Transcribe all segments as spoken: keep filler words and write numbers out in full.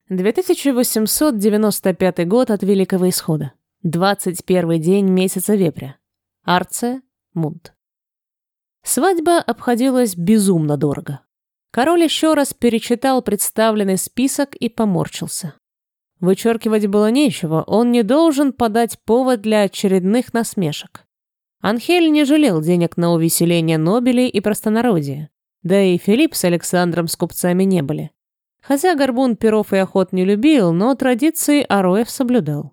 две тысячи восемьсот девяносто пятый год от Великого Исхода. двадцать первый день месяца Вепря. Арция, Мунт. Свадьба обходилась безумно дорого. Король еще раз перечитал представленный список и поморщился. Вычеркивать было нечего, он не должен подать повод для очередных насмешек. Анхель не жалел денег на увеселение нобелей и простонародья, да и Филипп с Александром с купцами не были. Хотя горбун перов и охот не любил, но традиции Ароев соблюдал.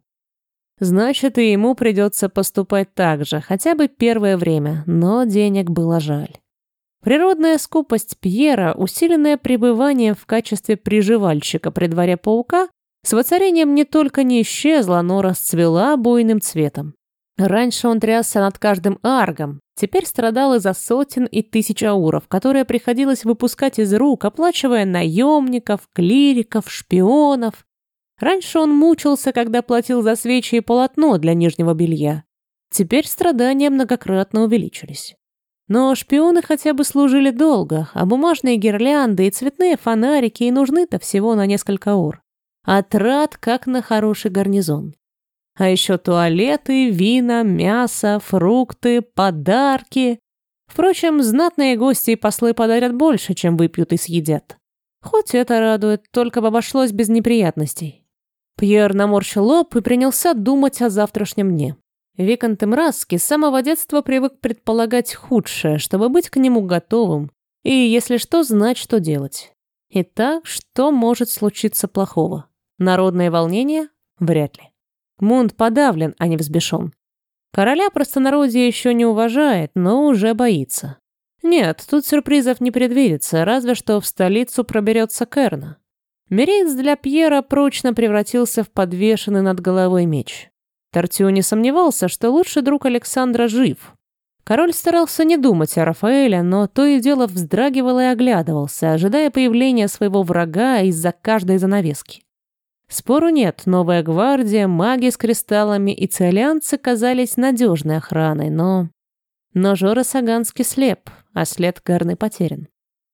Значит, и ему придется поступать так же, хотя бы первое время, но денег было жаль. Природная скупость Пьера, усиленная пребыванием в качестве приживальщика при дворе паука, с воцарением не только не исчезла, но расцвела буйным цветом. Раньше он трясся над каждым аргом, теперь страдал из-за сотен и тысяч ауров, которые приходилось выпускать из рук, оплачивая наемников, клириков, шпионов. Раньше он мучился, когда платил за свечи и полотно для нижнего белья. Теперь страдания многократно увеличились. Но шпионы хотя бы служили долго, а бумажные гирлянды и цветные фонарики и нужны-то всего на несколько аур. А трат как на хороший гарнизон. А еще туалеты, вина, мясо, фрукты, подарки. Впрочем, знатные гости и послы подарят больше, чем выпьют и съедят. Хоть это радует, только бы обошлось без неприятностей. Пьер наморщил лоб и принялся думать о завтрашнем дне. Виконт Эмрасский с самого детства привык предполагать худшее, чтобы быть к нему готовым, и, если что, знать, что делать. Итак, что может случиться плохого? Народное волнение? Вряд ли. Мунт подавлен, а не взбешен. Короля простонародье еще не уважает, но уже боится. Нет, тут сюрпризов не предвидится, разве что в столицу проберется Керна. Мереец для Пьера прочно превратился в подвешенный над головой меч. Тартю не сомневался, что лучший друг Александра жив. Король старался не думать о Рафаэле, но то и дело вздрагивал и оглядывался, ожидая появления своего врага из-за каждой занавески. Спору нет, новая гвардия, маги с кристаллами и циолианцы казались надежной охраной, но... Но Жора Саганский слеп, а след Керны потерян.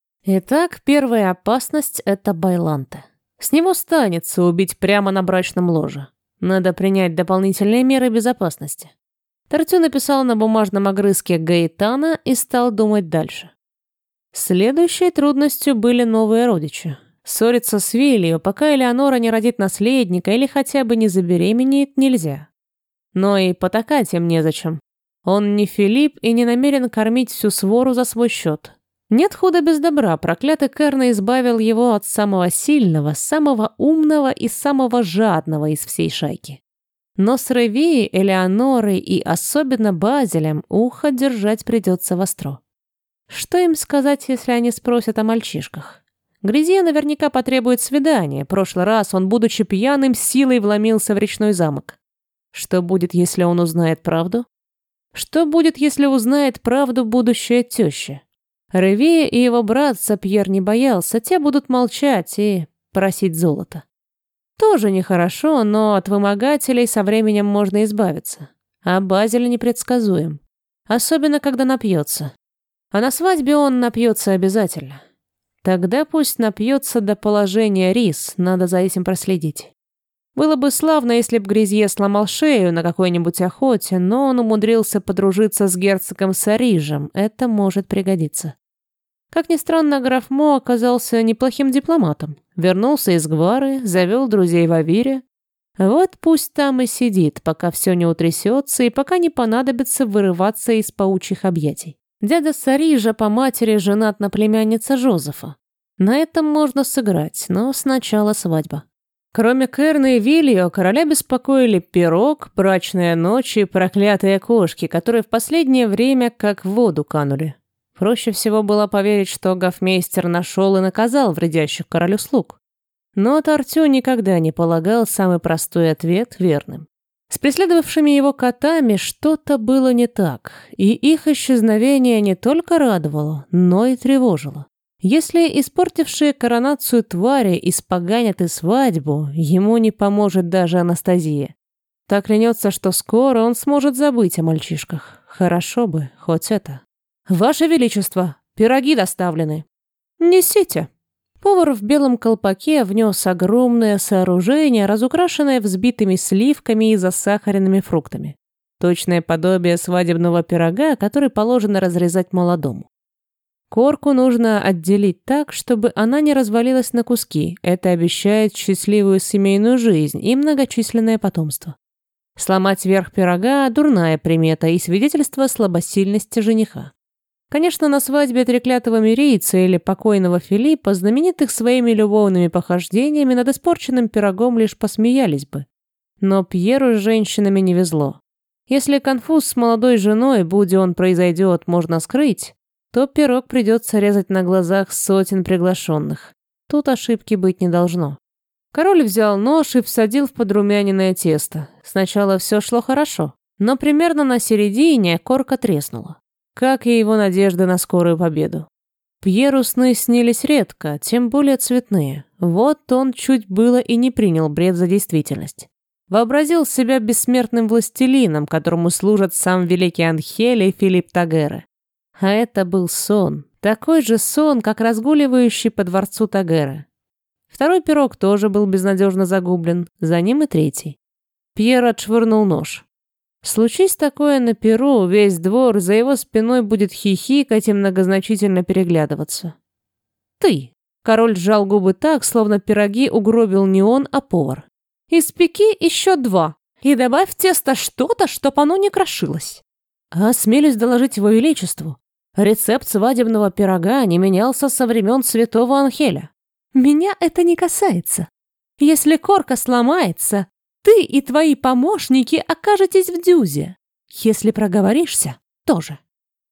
Итак, первая опасность — это Байланте. С него станется убить прямо на брачном ложе. Надо принять дополнительные меры безопасности. Тартю написал на бумажном огрызке Гаэтана и стал думать дальше. Следующей трудностью были новые родичи. Ссориться с Вилью, пока Элеонора не родит наследника или хотя бы не забеременеет, нельзя. Но и потакать им незачем. Он не Филипп и не намерен кормить всю свору за свой счет. Нет худа без добра, проклятый Керна избавил его от самого сильного, самого умного и самого жадного из всей шайки. Но с Ревией, Элеонорой и особенно Базилем ухо держать придется востро. Что им сказать, если они спросят о мальчишках? Грязье наверняка потребует свидания. Прошлый раз он, будучи пьяным, силой вломился в речной замок. Что будет, если он узнает правду? Что будет, если узнает правду будущая теща? Ревея и его братца Пьер не боялся, те будут молчать и просить золото. Тоже нехорошо, но от вымогателей со временем можно избавиться. А Базиль непредсказуем. Особенно, когда напьется. А на свадьбе он напьется обязательно. Тогда пусть напьется до положения рис, надо за этим проследить. Было бы славно, если б Грязье сломал шею на какой-нибудь охоте, но он умудрился подружиться с герцогом Сарижем, это может пригодиться. Как ни странно, граф Мо оказался неплохим дипломатом. Вернулся из Гвары, завел друзей в Авире. Вот пусть там и сидит, пока все не утрясется и пока не понадобится вырываться из паучьих объятий. Дядя Сарижа по матери женат на племяннице Жозефа. На этом можно сыграть, но сначала свадьба. Кроме Керны и Вильо, короля беспокоили пирог, брачная ночь и проклятые кошки, которые в последнее время как в воду канули. Проще всего было поверить, что гофмейстер нашел и наказал вредящих королю слуг. Но Тартю никогда не полагал самый простой ответ верным. С преследовавшими его котами что-то было не так, и их исчезновение не только радовало, но и тревожило. Если испортившие коронацию твари испоганят и свадьбу, ему не поможет даже Анастазия. Так клянется, что скоро он сможет забыть о мальчишках. Хорошо бы, хоть это. «Ваше Величество, пироги доставлены». «Несите». Повар в белом колпаке внес огромное сооружение, разукрашенное взбитыми сливками и засахаренными фруктами. Точное подобие свадебного пирога, который положено разрезать молодому. Корку нужно отделить так, чтобы она не развалилась на куски. Это обещает счастливую семейную жизнь и многочисленное потомство. Сломать верх пирога – дурная примета и свидетельство слабосильности жениха. Конечно, на свадьбе треклятого мирийца или покойного Филиппа, знаменитых своими любовными похождениями, над испорченным пирогом лишь посмеялись бы. Но Пьеру с женщинами не везло. Если конфуз с молодой женой, будь он произойдет, можно скрыть, то пирог придется резать на глазах сотен приглашенных. Тут ошибки быть не должно. Король взял нож и всадил в подрумяненное тесто. Сначала все шло хорошо, но примерно на середине корка треснула. Как и его надежды на скорую победу. Пьеру сны снились редко, тем более цветные. Вот он чуть было и не принял бред за действительность. Вообразил себя бессмертным властелином, которому служат сам великий Анхель и Филипп Тагерре. А это был сон. Такой же сон, как разгуливающий по дворцу Тагерре. Второй пирог тоже был безнадежно загублен, за ним и третий. Пьер отшвырнул нож. Случись такое на перу, весь двор за его спиной будет хихикать и многозначительно переглядываться. «Ты!» — король сжал губы так, словно пироги угробил не он, а повар. «Испеки еще два и добавь в тесто что-то, чтоб оно не крошилось». Осмелюсь доложить его величеству. Рецепт свадебного пирога не менялся со времен святого Анхеля. Меня это не касается. Если корка сломается, ты и твои помощники окажетесь в дюзе. Если проговоришься, тоже.